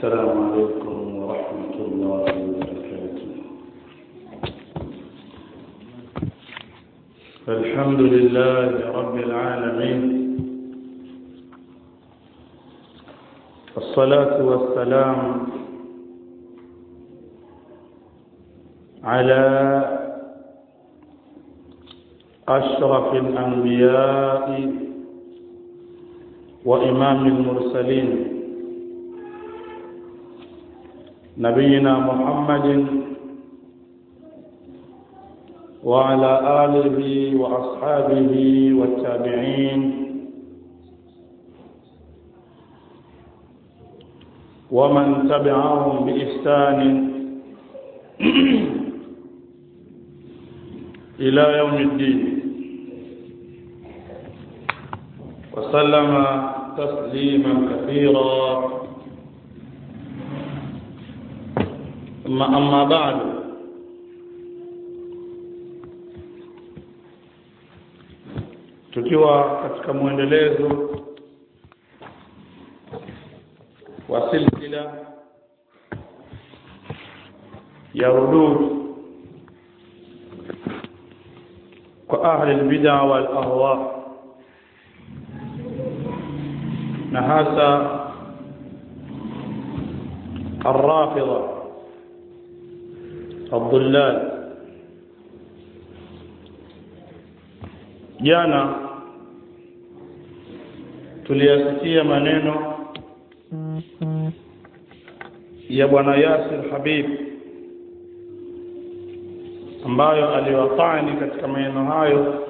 السلام عليكم ورحمة الله وبركاته. الحمد لله رب العالمين، الصلاة والسلام على أشرف الأنبياء وإمام المرسلين نبينا محمد وعلى آله وأصحابه والتابعين ومن تبعهم بإحسان إلى يوم الدين وسلم تسليما كثيرا. أما بعد، tukiwa katika muendelezo wa silsila ya rudud kwa ahli al-bid'ah wal ahwa, na hasa الرافضة الضلال. Jana tuliyasikia maneno ya bwana Yasir Habib ambayo aliwatani katika maneno hayo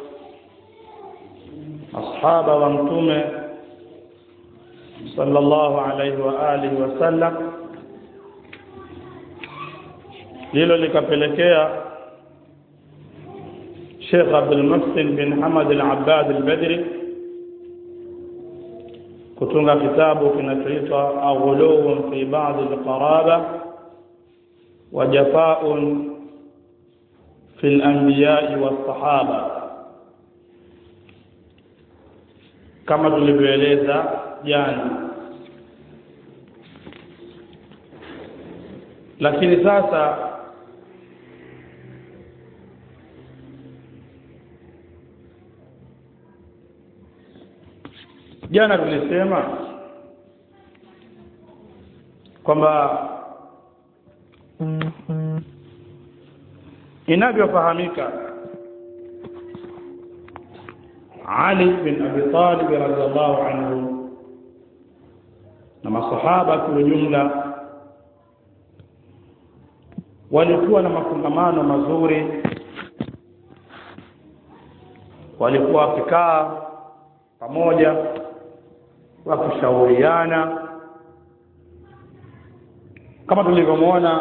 ashaba wa mtume sallallahu alayhi wa alihi wasallam. Hilo likapelekea Sheikh Abdul Muhsin bin Hamad al-Abbad al-Badri kutunga kitabu kinachoitwa Aghuluun fi ba'd al-qaraba wa jafa'un fi al-anbiya'i was-sahaba, kama tulivyoeleza jana. Lakini sasa jana tulisema kwamba inavyofahamika Ali bin Abi Talib radhiallahu anhu na masahaba kwa jumla walikuwa na mafungamano mazuri, walikuwa wakikaa pamoja wakushauriana, kama tulivyomwona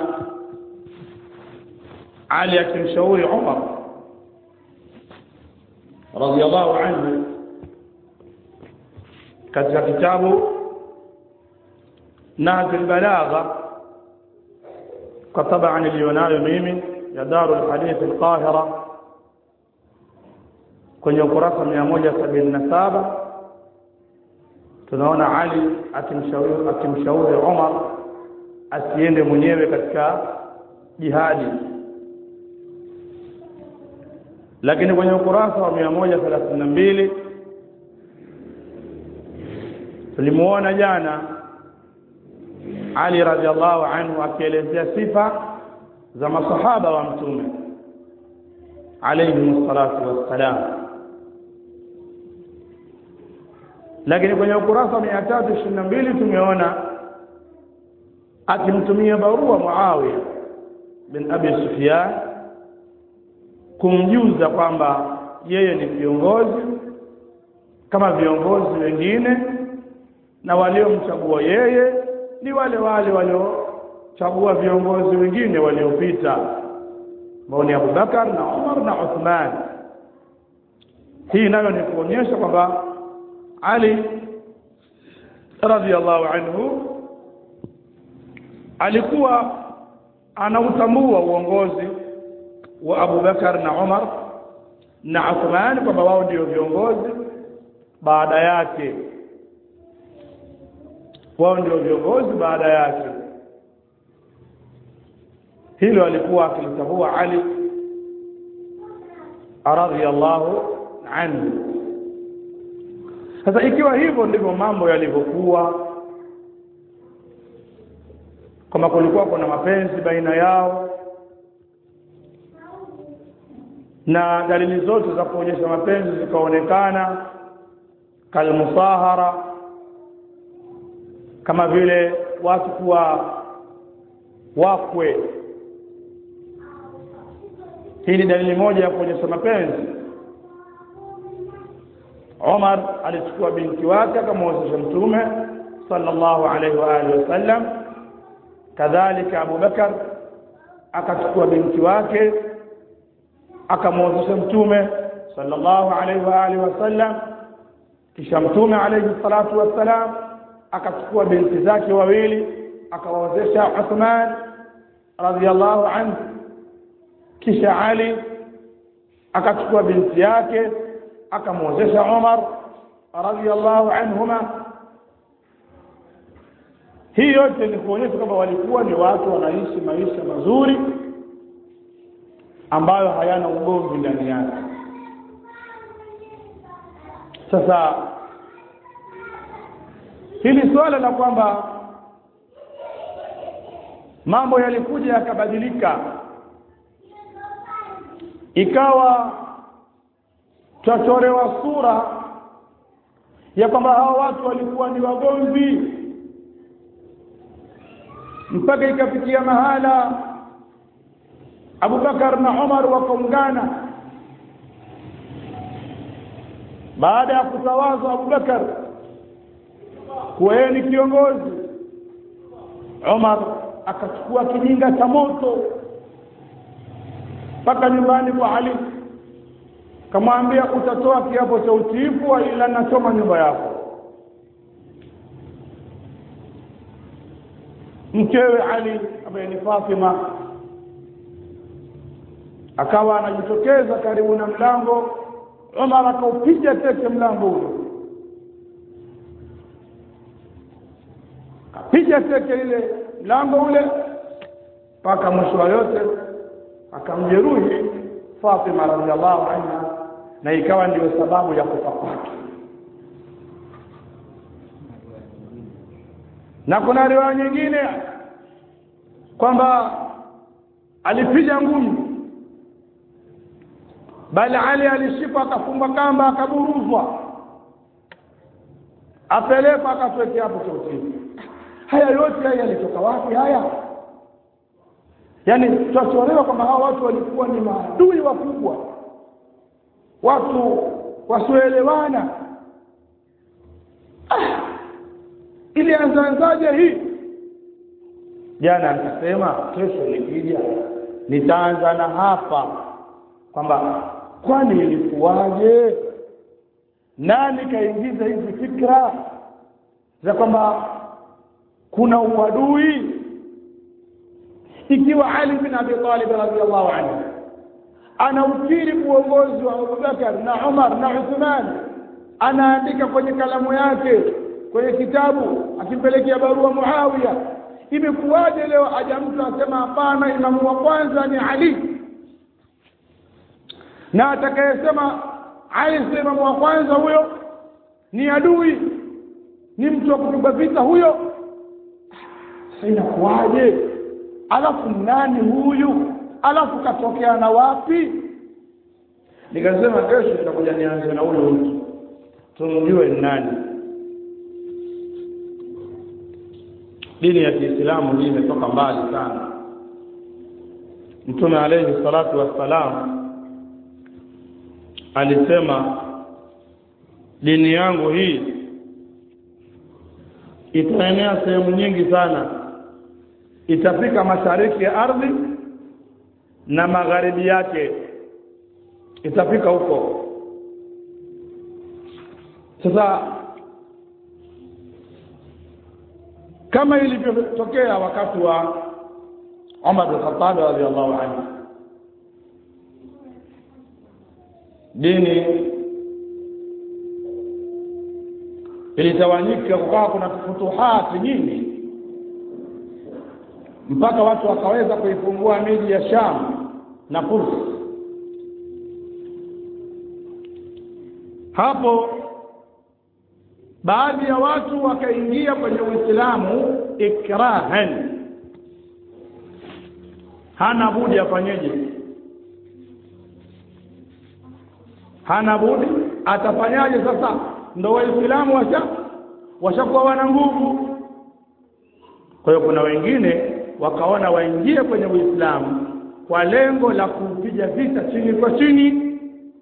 Ali akimshauri Umar radhiallahu anhu katika kitabu Nahj al-Balagha, kwa tabaan ilionayo mimi ya Darul Hadith al-Qahira kwenye ukurasa 177. tunaona Ali akimshauri Umar asiende mwenyewe katika jihadi. Lakini kwenye ukurasa wa 132 tulimuona jana Ali radhiallahu anhu akielezea sifa za masahaba wa mtume alayhi salatu wassalam. Lakini kwenye ukurasa 322 tumeona akimtumia barua Muawiya bin Abi Sufyan kumjuza kwamba yeye ni viongozi kama viongozi wengine, na waliomchagua yeye ni wale waliochagua viongozi wengine waliopita, ambao ni Abu Bakar na Umar na Uthman. Hii nayo ni kuonyesha kwamba Ali radhiallahu anhu alikuwa anautambua uongozi wa Abu Bakar na Umar na Uthman kwamba wao ndio viongozi baada yake. hilo alikuwa akilitambua Ali radhiyallahu anhu. Sasa ikiwa hivyo ndivyo mambo yalivyokuwa, kama kulikuwa kuna mapenzi baina yao na dalili zote za kuonyesha mapenzi zikaonekana, kalmusahara, kama vile watu kuwa wakwe, hii ni dalili moja ya kuonyesha mapenzi. Umar alichukua binti wake akamwozesha Mtume sallallahu alaihi wa alihi wasallam, kadhalika Abu Bakar akachukua binti wake akamwozesha Mtume sallallahu alaihi wa alihi wasallam, kisha Mtume alayhi salatu wassalam akachukua binti zake wawili akawaozesha Uthman radhiyallahu anhu, kisha Ali akachukua binti yake akamwozesha Umar radhiyallahu anhuma. Hii yote ni kuonyesha kwamba walikuwa ni watu wanaishi maisha mazuri ambayo hayana ugomvi ndani yake. Sasa hili swala la kwamba mambo yalikuja yakabadilika, ikawa tuchorewa sura ya kwamba hao watu walikuwa ni wagomvi, mpaka ikafikia mahala Abu Bakar na Umar wakaungana baada ya kutawazwa Abu Bakar kuwa yeye ni kiongozi. Umar akachukua kininga cha moto mpaka nyumbani kwa Ali, kamwambia utatoa kiapo cha utiifu ila nachoma nyumba yako. Mkewe Ali ambaye ni Fatima akawa anajitokeza karibu na mlango. Umar akaupiga teke mlango ule, kapiga teke ile mlango ule mpaka mwisho yote, akamjeruhi Fatima radhiallahu anha, na ikawa ndio sababu ya kufa kwake. Na kuna riwaya nyingine kwamba alipiga ngumi, bali Ali alishikwa akafungwa kamba akaburuzwa, apelekwa akatwekea hapo chotini. Haya yote haya yalitoka wapi haya? Yani tunachoelewa kwamba hawa watu walikuwa ni maadui wakubwa, watu wasioelewana. Ili anzaanzaje hii? Jana akasema kesho nikija nitaanza na hapa, kwamba kwani ilikuwaje, nani kaingiza hizi fikra za kwamba kuna uadui, ikiwa Ali bin Abi Talib radhiyallahu anhu anaukiri uongozi wa Abu Bakar na Umar na Uthman, anaandika kwenye kalamu yake kwenye kitabu akimpelekea barua Muawiya, imekuwaje leo aja mtu asema hapana, imamu wa kwanza ni Ali, na atakayesema Ali si imamu wa kwanza huyo ni adui, ni mtu wa kupiga vita huyo? Inakuwaje? Alafu nani huyu? Alafu katokea na wapi? Nikasema kesho tutakuja nianze na huyo mtu tumjue nani. Dini ya Kiislamu hii imetoka mbali sana. Mtume alayhi salatu wassalam alisema dini yangu hii itaenea sehemu nyingi sana, itafika mashariki ya ardhi na magharibi yake, itafika huko. Sasa kama ilivyotokea wakati wa Umar bin Khattab radhiyallahu anhu, dini ilitawanyika, kwa kuna futuhati nyingi, mpaka watu wakaweza kuifungua miji ya Sham na Furs. Hapo baadhi ya watu wakaingia kwenye Uislamu ikrahan, hana budi afanyeje? Hana budi, atafanyaje sasa? Ndio Waislamu washakuwa wana nguvu. Kwa hiyo kuna wengine wakaona waingie kwenye Uislamu kwa lengo la kupiga vita chini kwa chini,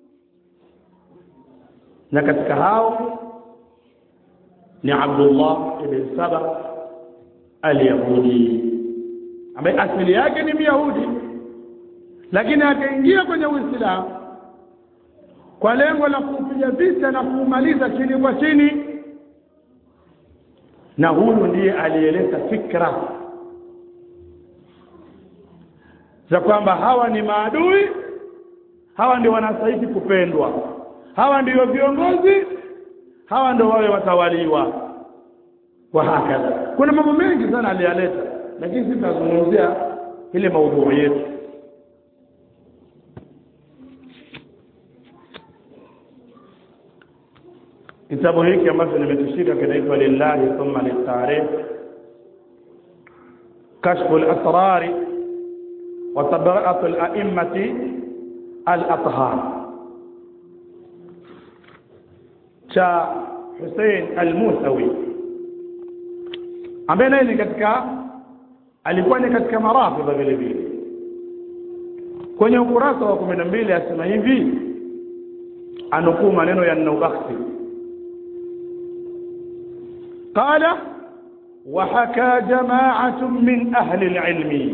na katika hao ni Abdullah ibn Saba al-Yahudi, ambaye asili yake ni Myahudi, lakini akaingia kwenye Uislamu kwa lengo la kupiga vita na kumaliza chini kwa chini. Na huyu ndiye aliyeleta fikra za kwamba hawa ni maadui, hawa ndio wanastahili kupendwa, hawa ndio viongozi, hawa ndio wale watawaliwa, kwa hakika. Kuna mambo mengi sana aliyaleta, lakini sisi tunazungumzia ile maudhui yetu. Kitabu hiki ambacho nimetishika kinaitwa Lillahi thumma Litarikh, Kashfu al-Asrar wa Tabra'atu al-A'immati al-Athhar, cha Hussein al-Musawi, ambaye naye alikuwa ni katika marafidha vile vile. Kwenye ukurasa wa 12 asema hivi, anukuu maneno ya Nawawi. قال: وحكى جماعة من أهل العلم،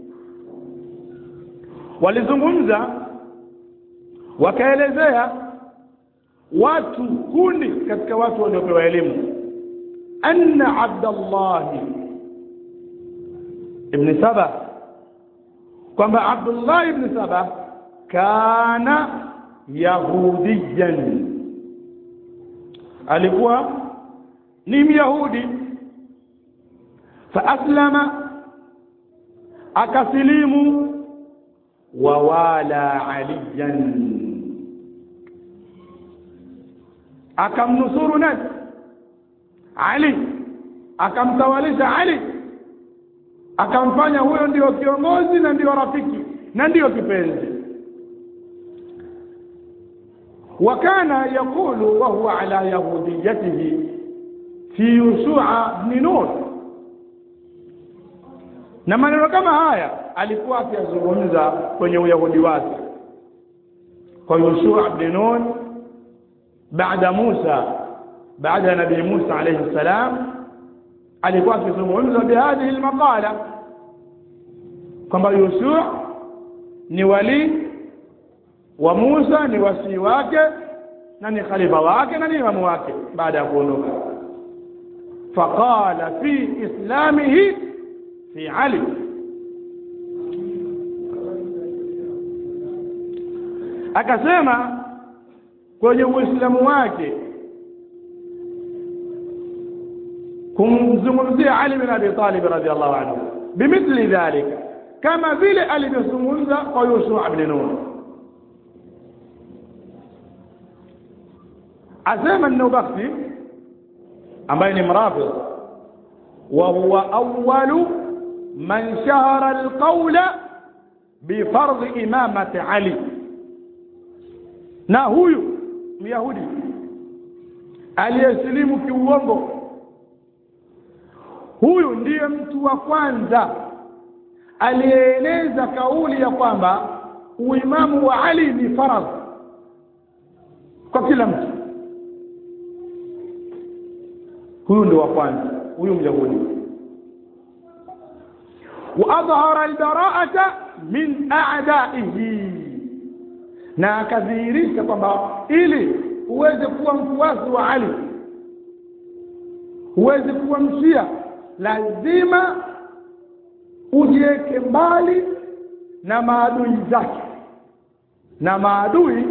walizungumza wakaelezea watu kundi katika watu waliopewa elimu, anna Abdullah ibn Saba, kwamba Abdullah ibn Saba kana yahudiyan, alikuwa ni Myahudi. Fa aslama, akasilimu, wa wala aliyan, akamnusuru nani? Ali, akamtawalisha Ali, akamfanya huyo ndio kiongozi na ndio rafiki na ndio kipenzi. Wakana yakulu wa huwa ala yahudiyatihi fi Yusua ibn Nun, na maneno kama haya alikuwa akizungumza kwenye uyahudi wake kwa Yusua ibn Nun baada nabii Musa alayhi salam. Alikuwa akizungumza bihadhihi almaqala kwamba Yusua ni wali wa Musa, ni wasii wake na ni khalifa wake na ni imamu wake baada ya kuondoka. فقال في إسلامه في علي، akasema kwenye Uislamu wake kumzungumzia Ali bin Abi Talib radhiyallahu anhu bimithli dhalika, kama vile alivyozungumza kwa Yusuf ibn Nun. Asema an-Nawawi ambaye ni mrafidh, wa huwa awwalu man shahara alqawla bi fardh imamati Ali, na huyu Myahudi aliyesilimu kiuongo, huyu ndiye mtu wa kwanza aliyeeleza kauli ya kwamba uimamu wa Ali ni faradh kwa kila mtu. Huyu ndio wa kwanza, huyu Myahudi. Wa adhara albara'ata min a'da'ihi, na akadhihirisha kwamba ili uweze kuwa mfuasi wa Ali, uweze kuwa mshia, lazima ujiweke mbali na maadui zake. Na maadui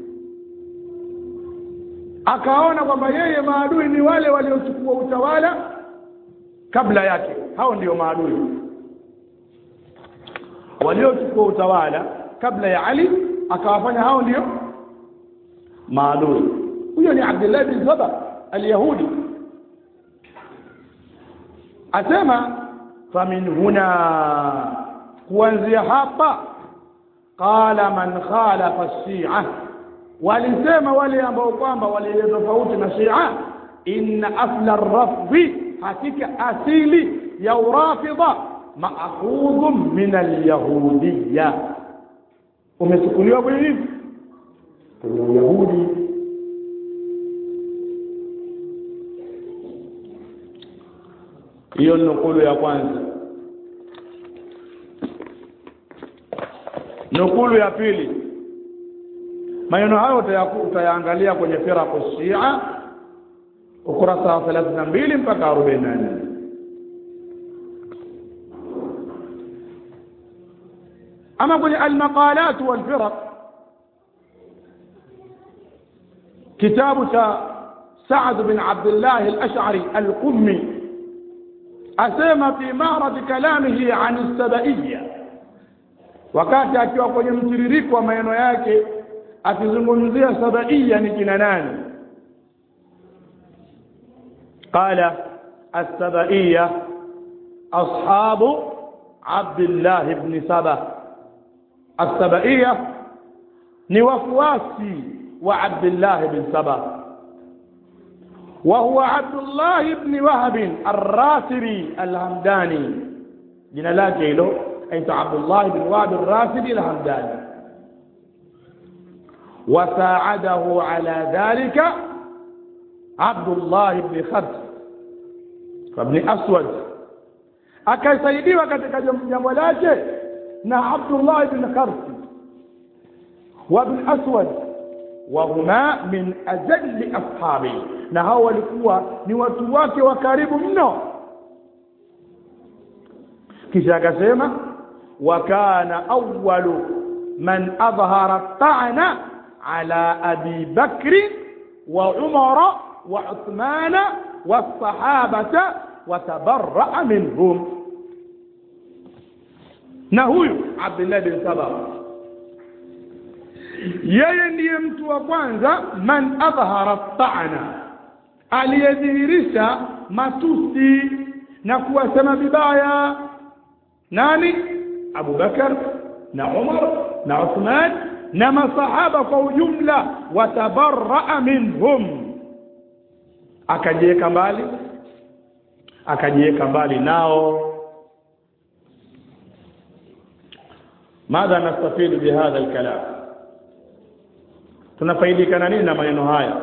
akaona kwamba yeye maadui ni wale waliochukua utawala kabla yake, hao ndio maadui. waliochukua utawala kabla ya Ali, akawafanya hao ndio maadui. Huyo ni Abdullah bin Saba al-Yahudi. Asema famin huna, kuanzia hapa, qala man khalafa ash-shi'a, walisema wale ambao kwamba waliyetofauti na Shia, inna asla ar-rafdhi, hakika asili ya urafidha ma'khudhun min al-yahudiyya, umechukuliwa kwa hivi kwa Yahudi. Hiyo nukulu ya kwanza. Nukulu ya pili, maneno hayo utayaangalia kwenye firaqu Shia ukurasa wa 32 mpaka 44. ama kwenye al-maqalat wal firaq, kitabu cha Sa'd bin Abdullah al-Ash'ari al-Qummi, asema fi ma'rad kalamihi an as-sabaiyya, wakati akiwa kwenye mtiririko wa maneno yake akizungumzia sabaiyya ni kina nani. Qala as-sabaiyya ashabu Abdullah ibn Saba, as-sabaiyya ni wafuasi wa Abdullah ibn Saba, وهو عبد الله بن وهب الراسبي الهمداني، jina lake hilo aitwa Abdullah ibn Wahb الراسبي الهمداني. وساعده على ذلك عبد الله بن خرس وابن أسود، akasaidiwa katika jambo lake na Abdullah ibn Khars wa ibn Aswad, وهما من أجل أصحابه، na hao walikuwa ni watu wake wa karibu mno. Kisha akasema wa kana awwalu man adhhara at-ta'na ala Abi Bakr wa Umar wa Uthman wa as-sahabata wa tabarra'a minhum. Na huyu Abdullah bin Saba, yeye ndiye mtu wa kwanza man adhhara at-ta'na, aliyedhihirisha matusi na kuwasema vibaya nani? Abu Bakar na Umar na Uthman na masahaba kwa ujumla, watabarra'a minhum, akajiweka mbali nao. Madha nastafidu bihadha alkalam, tunafaidika nini na maneno haya?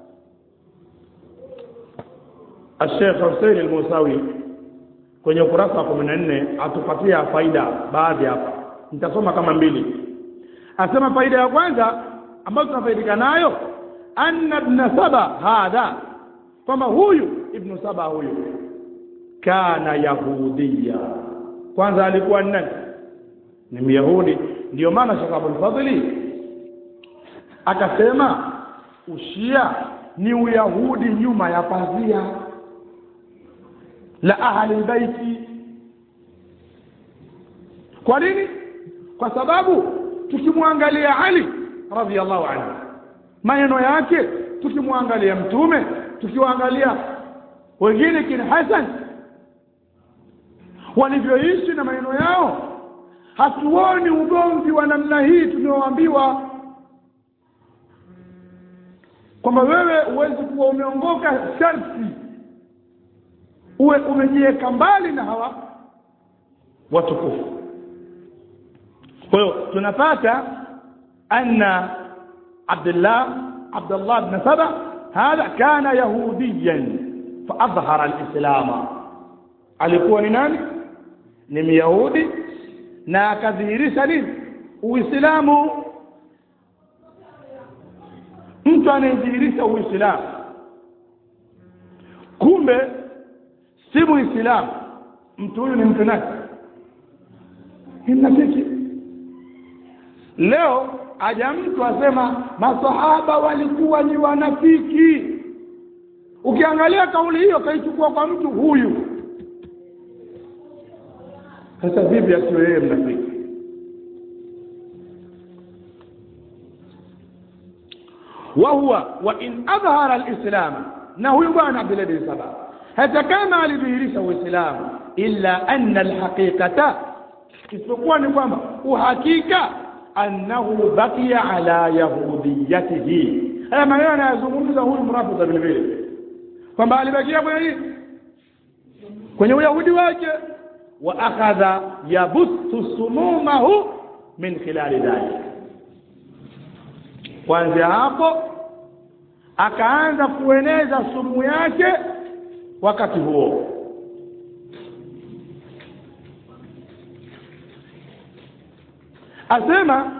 Sheikh Hussein al-Musawi kwenye ukurasa wa 14 atupatia faida baadhi hapa, nitasoma kama mbili. Asema faida ya kwanza ambayo tunafaidika nayo, anna ibn Saba hadha, kama huyu ibn Saba huyu kana yahudiya, kwanza alikuwa nani? Ni Myahudi. Ndio maana Sheikh Abdul Fadhili akasema ushia ni uyahudi nyuma ya pazia la ahli baiti. Kwa nini? Kwa sababu tukimwangalia Ali radhiyallahu anhu, maneno yake, tukimwangalia Mtume, tukiwaangalia wengine kina Hassan walivyoishi na maneno yao, hatuoni ugomvi wa namna hii tunaoambiwa kwamba wewe uwezi kuwa umeongoka sharti uwe umejiweka mbali na hawa watukufu. Kwa hiyo tunapata anna Abdullah ibn Saba hadha kana yahudiyan fa adhhara al-islam, alikuwa ni nani? Ni Myahudi na akadhihirisha nini? Uislamu. Mtu anayedhihirisha Uislamu kumbe si Muislamu, mtu huyu ni mtu nani? Hinafiki. Leo aja mtu asema masahaba walikuwa ni wanafiki, ukiangalia kauli hiyo kaichukua kwa mtu huyu. Sasa vipi asiwe yeye mnafiki? wa in adhhara al-islam, na huyu bwana Abdullah bin Saba hata kama alidhihirisha uislamu, illa anna al-haqiqata, isipokuwa ni kwamba uhakika annahu baqiya ala yahudiyatihi. Haya maneno yanazungumza huyu mrafidha vile vile kwamba alibakia kwenye uyahudi wake, wa akhadha yabuthu sumumahu min khilali dhalik. Kwanza hapo akaanza kueneza sumu yake wakati huo. Asema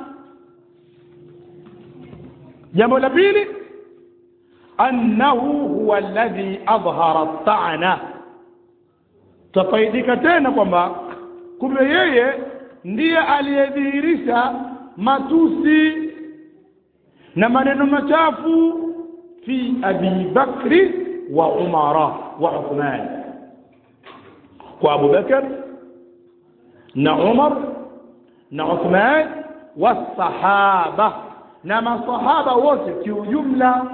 jambo la pili, annahu huwa alladhi adhhara at-ta'na. Tafaidika tena kwamba kumbe yeye ndiye aliyedhihirisha matusi na maneno machafu fi Abi Bakri wa Umara wa Uthman, kwa Abu Bakr na Umar na Uthman wa sahaba, na masahaba wote kiujumla.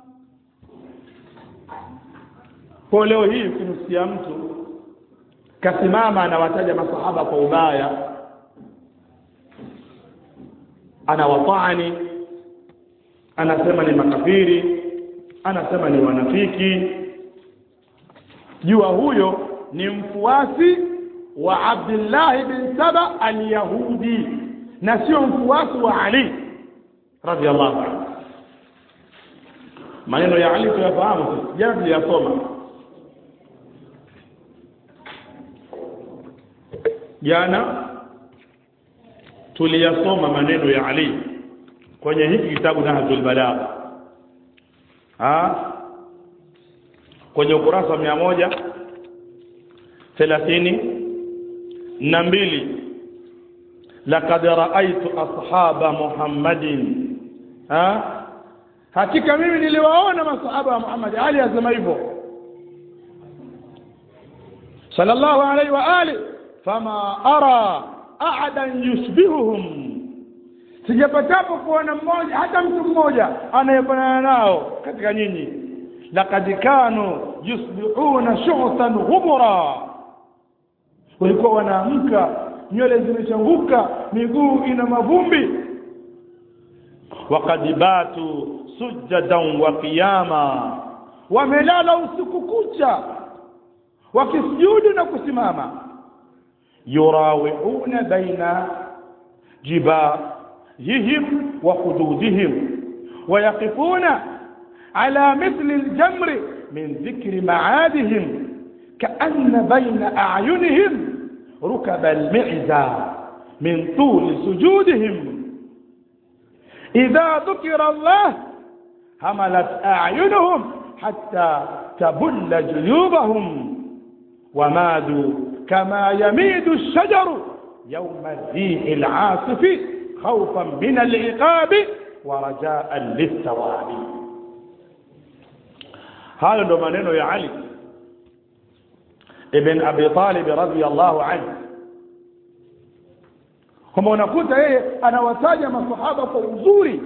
Kwa leo hii kumsikia mtu kasimama anawataja masahaba kwa ubaya, anawatani, anasema ni makafiri, anasema ni wanafiki, jua huyo ni mfuasi wa Abdullah bin Saba al-Yahudi na sio mfuasi wa Ali radiyallahu anhu. Maneno ya Ali tuyafahamu, jana tuliyasoma. Jana tuliyasoma maneno ya Ali kwenye hiki kitabu Nahjul Balagha, kwenye ukurasa 132, laqad ra'aytu ashaba Muhammadin, hakika mimi niliwaona masahaba wa Muhammad. Ali asema hivyo sallallahu alayhi wa alihi, fama ara ahadan yushbihuhum, sijapatapo kuona mmoja, hata mtu mmoja anayefanana nao katika nyinyi. Laqad kanu yusbihuna shu'tan ghubra, walikuwa wanaamka nywele zimechanguka, miguu ina mavumbi. Waqad batu sujadan wa qiyama, wamelala usiku kucha wakisujudu na kusimama. Yurawihuna baina jibahihim wa hududihim, wayaqifuna ala mithli al-jamri min dhikri ma'adihim, ka'anna baina a'yunihim rukab al-mi'za min tul sujudihim. idha dhukira Allah hamalat a'yunuhum hatta tabulla juyubahum, wamadu كما يميد الشجر يوم الريح العاصف خوفا من العقاب ورجاء للثواب. هذا ndo maneno ya Ali ibn Abi Talib radhiyallahu anhu. Kama unakuta yeye anawataja masahaba kwa uzuri.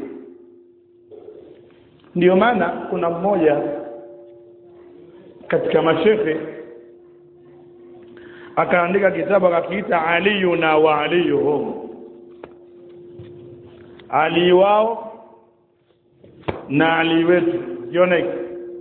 Ndio maana kuna mmoja katika mashehe akaandika kitabu akakiita Aliyuna wa Aliyuhum, Ali wao na Ali wetu. Yoneki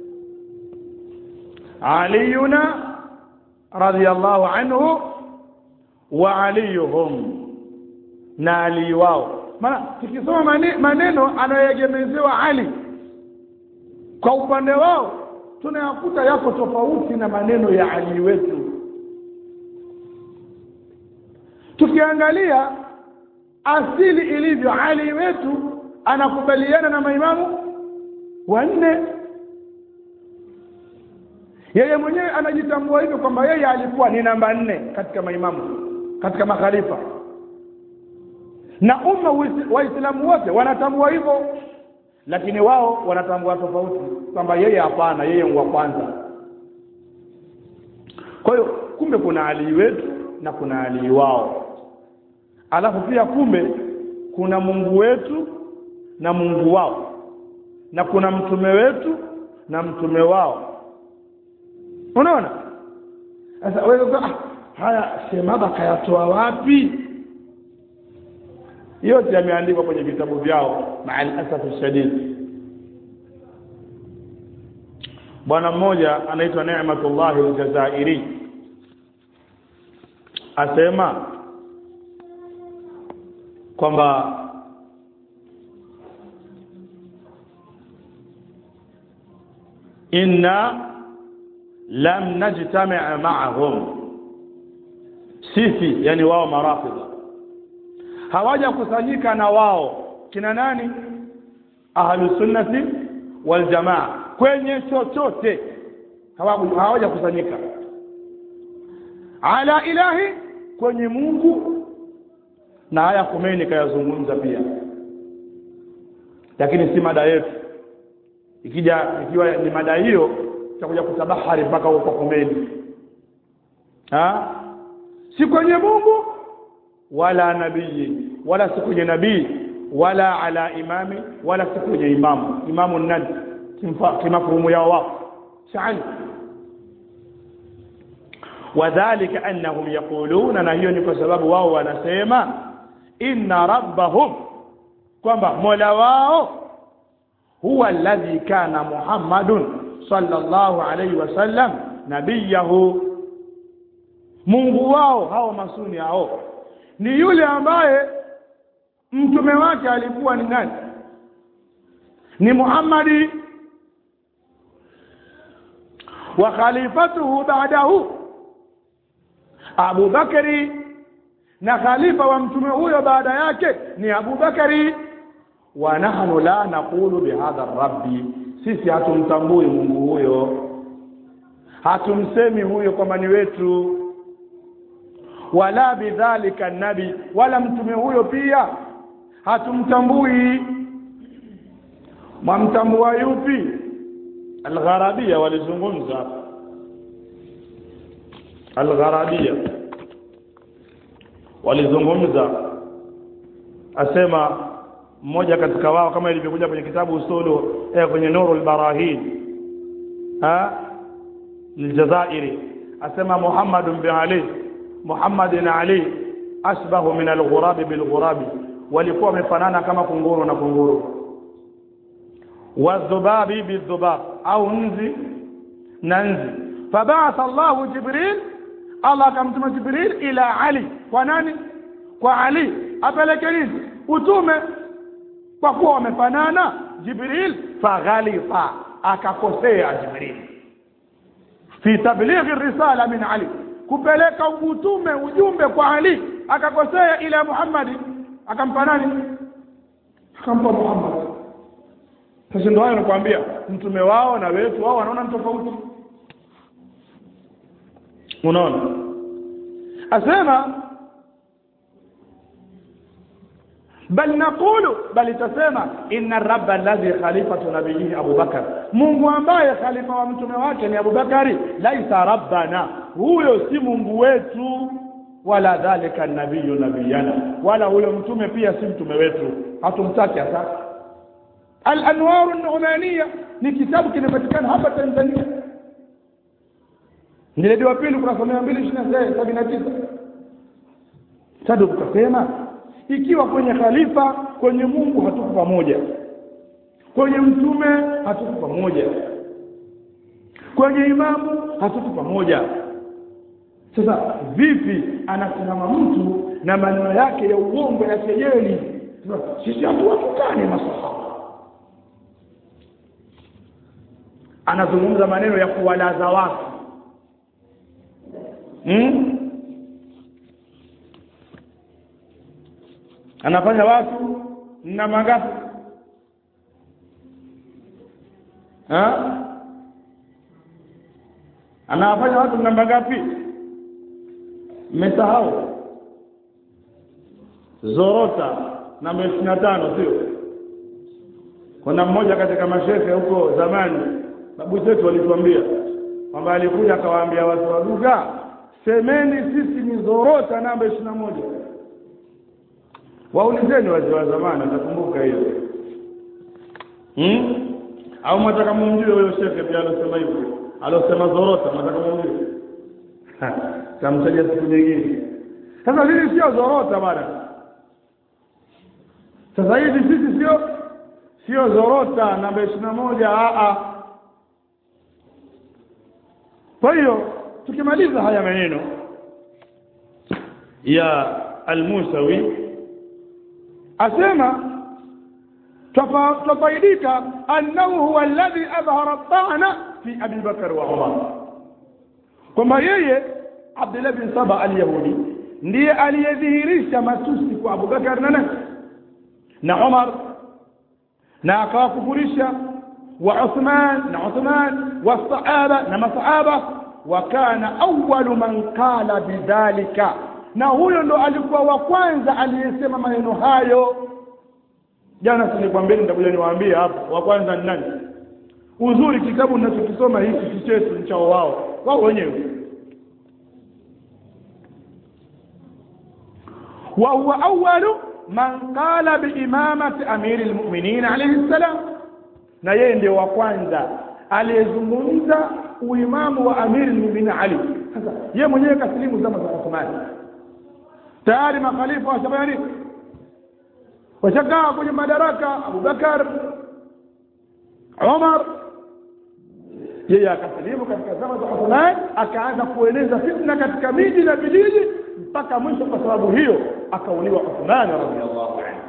Aliyuna radhiyallahu anhu wa Aliyuhum, na Ali wao. Maana tukisoma maneno anayegemezewa Ali kwa upande wao tunayakuta yako tofauti na maneno ya Ali wetu. Tukiangalia asili ilivyo, Ali wetu anakubaliana na maimamu wanne. Yeye mwenyewe anajitambua hivyo kwamba yeye alikuwa ni namba 4 katika maimamu, katika makhalifa, na umma waislamu wote wanatambua hivyo, lakini wao wanatambua tofauti kwamba yeye hapana, yeye ni wa kwanza. Kwa hiyo kumbe kuna Ali wetu na kuna Ali wao. Alafu pia kumbe kuna Mungu wetu na Mungu wao. na kuna mtume wetu na mtume wao. Unaona? Sasa wewe haya sema kayatoa wapi? Yote yameandikwa kwenye vitabu vyao, ma'al asaf shadid. Bwana mmoja anaitwa Neematullah al-Jazairi asema kwamba inna lam najtami' ma'ahum, sisi yani wao marafidha hawaja kusanyika na wao kina nani? Ahlus sunnati wal jamaa kwenye chochote, hawaja kusanyika. Ala ilahi, kwenye Mungu, na haya Khomeini kayazungumza pia, lakini si mada yetu. Ikiwa ni mada hiyo tutakuja kutabahari mpaka huko Khomeini. Si kwenye Mungu wala nabii, wala si kwenye nabii, wala ala imami, wala si kwenye imamu nani kimafhumu yao wao shani. Wadhālika annahum yaquluna, na hiyo ni kwa sababu wao wanasema inna rabbahum, kwamba mola wao huwa alladhi kana Muhammadun sallallahu alayhi wasallam nabiyahu, Mungu wao hao masuni hao ni yule ambaye mtume wake alikuwa ni nani? Ni Muhammadi. Wa khalifatuhu ba'dahu Abu Bakari, na khalifa wa mtume huyo baada yake ni Abu Bakari. Wa nahnu la naqulu bihadha rabbi, sisi hatumtambui Mungu huyo, hatumsemi huyo kwamba ni wetu. Wala bidhalika nabi, wala mtume huyo pia hatumtambui. Mwamtambua yupi? Al-Gharabia walizungumza. Al-Gharabia walizungumza, asema mmoja katika wao, kama ilivyokuja kwenye kitabu usulu kwenye Nurul Barahin al-Jazairi, asema Muhammadin Ali asbahu min al-ghurabi bil-ghurabi, walikuwa wamefanana kama kunguru na kunguru. Wadhubabi bidhubab, au nzi na nzi. Fab'atha Allahu Jibril, Allah akamtuma Jibril ila Ali. Kwa nani? Kwa Ali, apeleke nini? Utume. Kwa kuwa wamefanana, Jibril faghalifa, akakosea Jibril fi tablighi risala min Ali, kupeleka utume ujumbe kwa Ali, akakosea ila Muhammad, akampa nani? Akampa Muhammad. Sasa ndio hayo nakwambia, mtume wao na wetu wao wanaona tofauti. Unaona? Asema bal naqulu, bali tasema inna rabba alladhi khalifatu nabiyhi Abu Bakar, Mungu ambaye khalifa wa mtume wake ni Abu Bakari, laisa rabbana, huyo si Mungu wetu. Wala dhalika nabiyyu nabiyana, wala huyo mtume pia si mtume wetu, hatumtaki hata. Al-Anwar an-Nu'maniyya ni kitabu kinapatikana hapa Tanzania, ndio wa pili kurasa 229. Sasa tukasema ikiwa kwenye khalifa, kwenye Mungu hatuko pamoja, kwenye mtume hatuko pamoja, kwenye imamu hatuko pamoja, sasa vipi anasimama mtu na maneno yake ya uongo ya kejeli? Sisi hatuwatukane masahaba, anazungumza maneno ya kuwalaza watu. Anafanya watu na mangapi? Anafanya watu namba ngapi? Mmesahau? Zorota namba 25, sio? Kuna mmoja katika mashehe huko zamani, babu zetu walituambia kwamba alikuja akawaambia watu wa lugha, semeni sisi ni Zorota namba 21. Waulizeni wazee wa zamani, nakumbuka hiyo. au mtaka mumjue huyo shekhe pia alosema hivyo, alosema zorota, mtaka mumjue tamtaja siku nyingine. Sasa hili sio zorota bwana. Sasa hivi sisi sio zorota namba 21. Kwa hiyo tukimaliza haya maneno ya Al-Musawi asema tafaidika annahu huwa alladhi adhhara at-ta'na fi Abi Bakr wa Umar, kwamba yeye Abdullah bin Saba al-Yahudi ndiye aliyedhihirisha matusi kwa Abu Bakar na Umar, na akawakufurisha wa Uthman wa sahaba na masahaba, wa kana awwalu man qala bidhalika, na huyo ndo alikuwa wa kwanza aliyesema maneno hayo. Jana sinikwambia, nitakuja niwaambie hapo wa kwanza ni nani. Uzuri kitabu ninachokisoma hiki kichetu chao wao wenyewe. wa huwa awwalu man qala bi imamati amiri almu'minin alayhi salam, na yeye ndio wa kwanza aliyezungumza uimamu wa amiri almu'minin Ali. Sasa yeye mwenyewe kasilimu zama za Uthman, tayari makhalifa wa shabani washakaa kwenye madaraka, Abu Bakar, Umar. Yeye akasilimu katika zama za Uthman, akaanza kueneza fitna katika miji na vijiji mpaka mwisho. Kwa sababu hiyo akauliwa Uthman radhiyallahu anhu.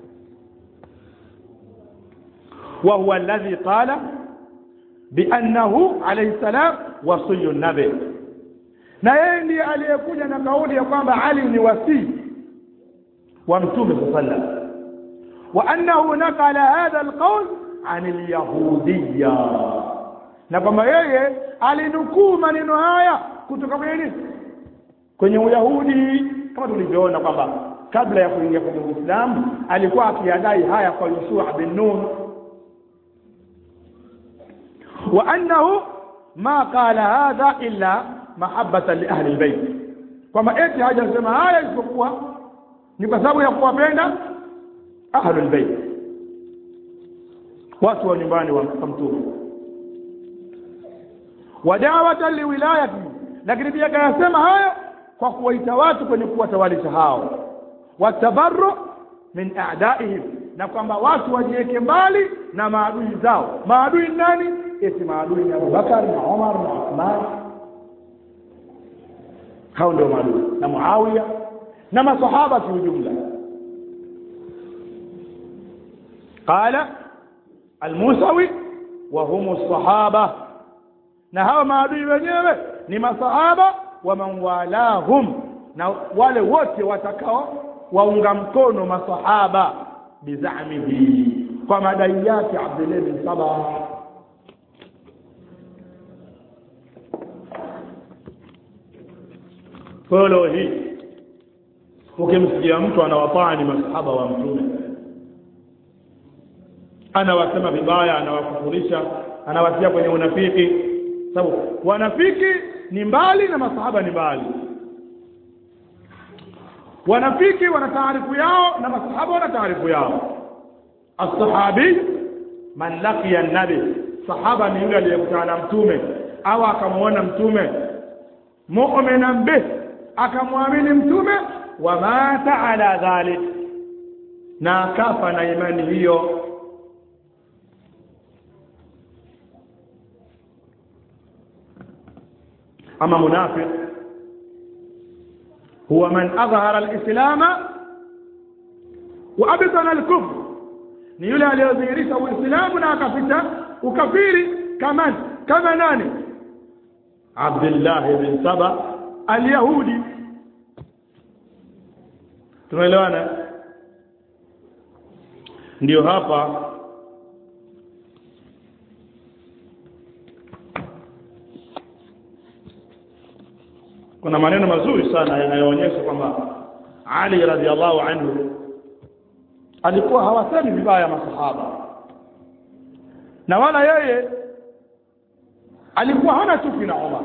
wa huwa alladhi qala bi annahu alayhi salam wasiyyu nabi, na yeye ndiye aliyekuja na kauli ya kwamba Ali ni wasii wa Mtume sallallahu alayhi wasallam, wa annahu naqala hadha alqawl an alyahudiyya, na kwamba yeye alinukuu maneno haya kutoka kwenye Uyahudi, kama tulivyoona kwamba kabla ya kuingia kwenye Uislamu alikuwa akiyadai haya kwa Yusuf bin Nun. wa annahu ma qala hadha illa mahabbatan li ahli albayt, kwamba eti hajasema haya isipokuwa ni kwa sababu ya kuwapenda ahli albayt, watu wa nyumbani wa Mtume. wa da'watan liwilayati, lakini pia akasema haya kwa kuwaita watu kwenye kuwatawalisha hao. watabarru min a'daihim, na kwamba watu wajiweke mbali na maadui zao. Maadui nani? Eti maadui ni Abu Bakar na Umar na Uthman, hao ndio maadui, na Muawiya na masahaba kwa ujumla. Qala al-Musawi wa hum as-sahaba, na hao maadui wenyewe ni masahaba wa man walahum, na wale wote watakao waunga mkono masahaba bizamihi, kwa madai yake Abdullah bin Saba. Follow hii, ukimsikia mtu anawapani masahaba wa Mtume, anawasema vibaya, anawakufurisha, anawatia kwenye unafiki, sababu wanafiki ni mbali na masahaba ni mbali. Wanafiki wana taarifu yao na masahaba wana taarifu yao. As-sahabi man laqiya an-nabi, sahaba ni yule aliyekutana na Mtume au akamuona Mtume, mu'minan bih, akamwamini Mtume, wa mata ala dhalik, na akafa na imani hiyo. Ama munafiq huwa man adhhara al-islam wa abtana al-kufr, ni yule aliyodhihirisha Uislamu na akaficha ukafiri. Kama nani? Abdullah bin Saba al-Yahudi. Tunaelewana? Ndio hapa kuna maneno mazuri sana yanayoonyesha kwamba Ali radhiallahu anhu alikuwa hawasemi vibaya masahaba, na wala yeye alikuwa hana chuki na Umar.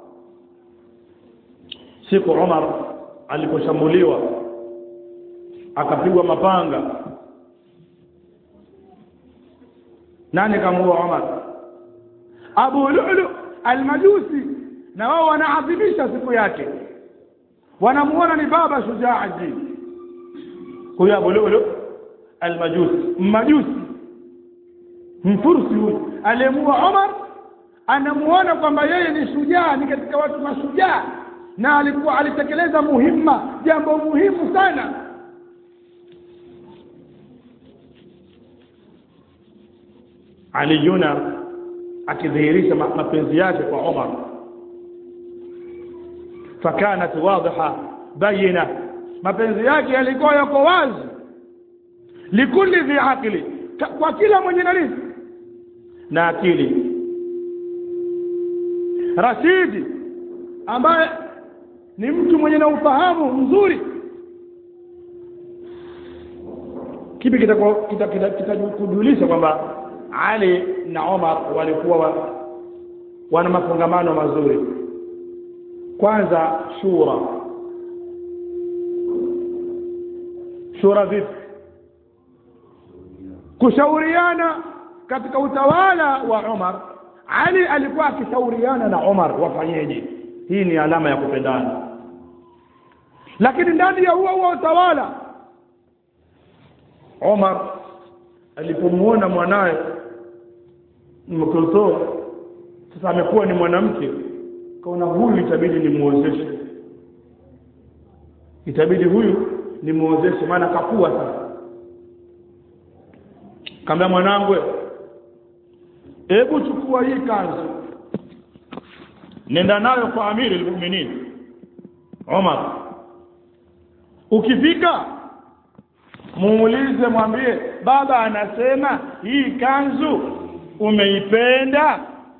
Siku Umar aliposhambuliwa akapigwa mapanga nani kamuua Umar? Abu Lu'lu al-Majusi, na wao wanaadhimisha siku yake, wanamuona ni baba shujaa. Huyo Abu Lu'lu al-Majusi, Majusi Mfursi huyu aliyemuua Umar, anamuona kwamba yeye ni shujaa, ni katika watu mashujaa, na alikuwa alitekeleza muhimma, jambo muhimu sana. Ali Yuna akidhihirisha mapenzi yake kwa Umar, fakanat wadhiha bayina, mapenzi yake yalikuwa yako wazi, likulli dhi aqli, kwa kila mwenye nani na akili, rashidi, ambaye ni mtu mwenye na ufahamu mzuri. Kipi kitakujulisha kwamba Ali na Umar walikuwa wana mafungamano mazuri? Kwanza shura vipi? Kushauriana katika utawala wa Umar. Ali alikuwa akishauriana na Umar wafanyeje. Hii ni alama ya kupendana. Lakini ndani ya huo utawala, Umar alipomuona mwanae Mkulthum sasa amekuwa ni mwanamke, kaona huyu itabidi nimuozeshe, maana kakua sasa. Kama mwanangu, hebu chukua hii kanzu, nenda nayo kwa Amiri al-Mu'minin Umar, ukifika muulize, mwambie baba anasema hii kanzu umeipenda.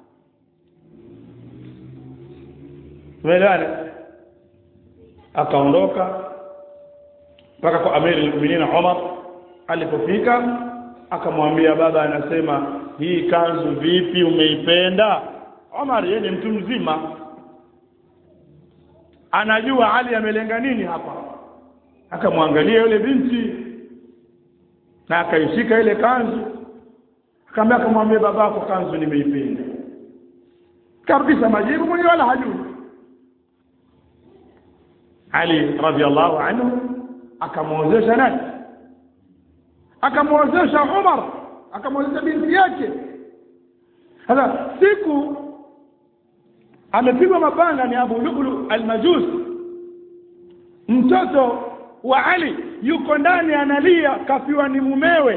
Tumeelewana? Akaondoka mpaka kwa Amiri al-Mu'minin Umar. Alipofika akamwambia, baba anasema hii kanzu vipi, umeipenda? Umar yeye ni mtu mzima, anajua Ali amelenga nini hapa. Akamwangalia yule binti na akaishika ile kanzu, akamwambia, babako kanzu nimeipenda. Kabisa majibu mwenye wala hajui. Ali radhiallahu anhu akamwozesha nani? Akamwozesha Umar, akamwozesha binti yake. Sasa siku amepigwa mapanga ni Abu Lu'lu al-Majusi, mtoto wa Ali yuko ndani analia, kafiwa ni mumewe.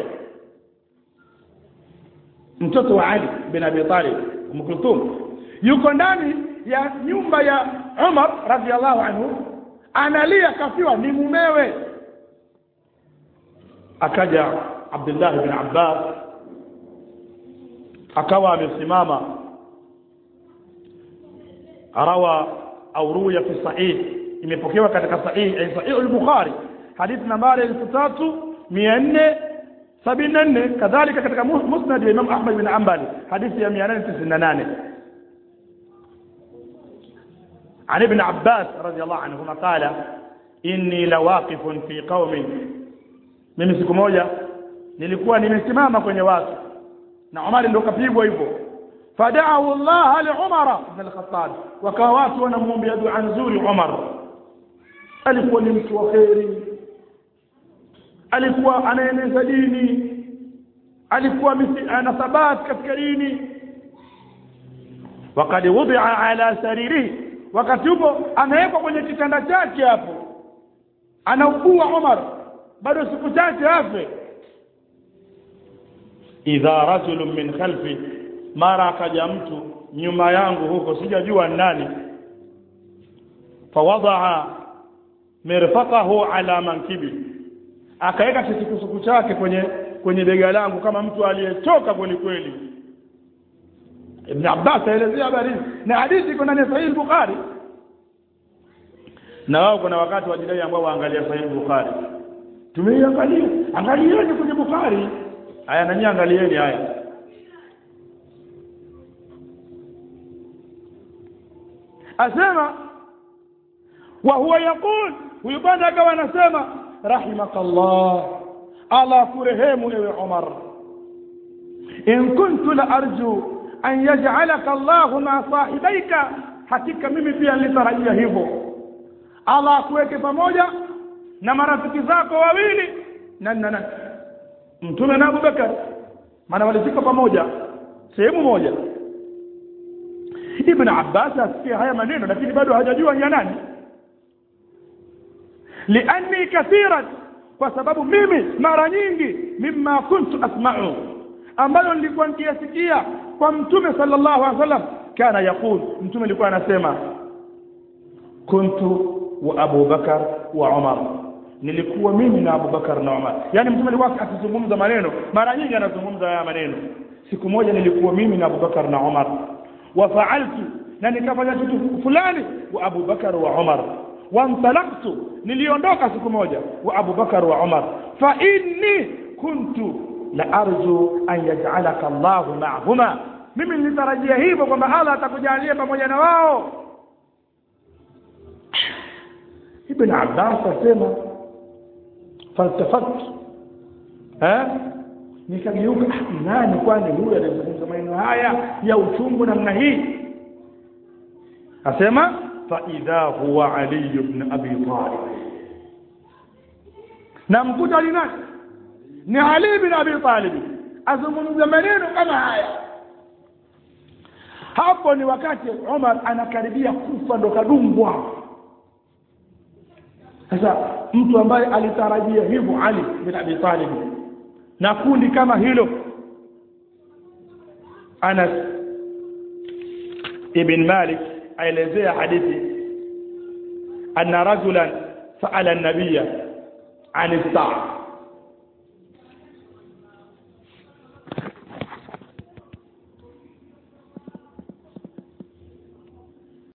Mtoto wa Ali bin Abi Talib Mkulthum yuko ndani ya nyumba ya Umar radhiallahu anhu, analia, kafiwa ni mumewe. Akaja Abdullah bin Abbas, akawa amesimama. Rawa au ruya fi sahih, imepokewa katika sahih al-Bukhari hadithi nambari 3474, kadhalika katika musnad ya Imam Ahmad bin Hanbali hadithi ya 898. عن ابن عباس رضي الله عنهما قال إني لواقف في قوم. mimi siku moja nilikuwa nimesimama kwenye watu na Umar ndio kapigwa hivyo. Fada'u Allah li Umar ibn al-Khattab, wakawa watu wanamuombea dua nzuri Umar. Alikuwa ni mtu wa khairi, alikuwa anaeneza dini, alikuwa ana thabat katika dini. Wakati wudi'a ala saririhi, wakati huo anawekwa kwenye kitanda chake hapo, anaugua Umar, bado siku chache afe. Idha rajulun min khalfi, mara akaja mtu nyuma yangu huko, sijajua nani. Fawadaa mirfaqahu ala mankibi, akaweka kisukusuku chake kwenye bega langu kama mtu aliyechoka kweli kweli. Ibn Abbas aelezea habari na hadithi iko ndani ya Sahih Bukhari. Na wao kuna wakati wajidai ambao waangalia Sahih Bukhari, tumeiangalia, angalieni kwenye Bukhari. Haya, nanyi angalieni haya. Asema wa huwa yaqul, huyu bwana akawa anasema, rahimakallah, Allah kurehemu ewe Umar, in kuntu la arju an yaj'alaka Allah ma sahibaika, hakika mimi pia nilitarajia hivyo, Allah akuweke pamoja na marafiki zako wawili na Mtume na Abu Bakar, maana walifika pamoja sehemu moja. Ibn Abbas asikia haya maneno lakini bado hajajua ni nani. Lianni kathiran, kwa sababu mimi mara nyingi mimma kuntu asma'u, ambayo nilikuwa nikisikia kwa Mtume sallallahu alaihi wasallam, kana yaqul, Mtume alikuwa anasema kuntu wa Abu Bakar wa Umar, nilikuwa mimi na Abu Bakar na Umar. Yani Mtume alikuwa akizungumza maneno, mara nyingi anazungumza haya maneno. Siku moja nilikuwa mimi na Abu Bakar na Umar, wa fa'altu, na nikafanya kitu fulani, wa Abu Bakar wa Umar, wa intalaqtu, niliondoka siku moja, wa Abu Bakar wa Umar, fa inni kuntu la arju an yaj'alaka Allahu ma'huma, mimi nilitarajia hivyo kwamba Allah atakujalia pamoja na wao. Ibn Abbas asema faltafat, nikageuka, nani kwani huyu anazungumza maneno haya ya uchungu namna hii? Asema fa idha huwa Ali ibn Abi Talib, na mkuta ni nani? Ni Ali ibn Abi Talib azungumza maneno kama haya. Hapo ni wakati Umar anakaribia kufa, ndo kadungwa. Sasa mtu ambaye alitarajia hivyo Ali bin Abi Talib na kundi kama hilo, Anas ibn Malik aelezea hadithi, anna rajulan sa'ala an-nabiyya 'an as-sa'a,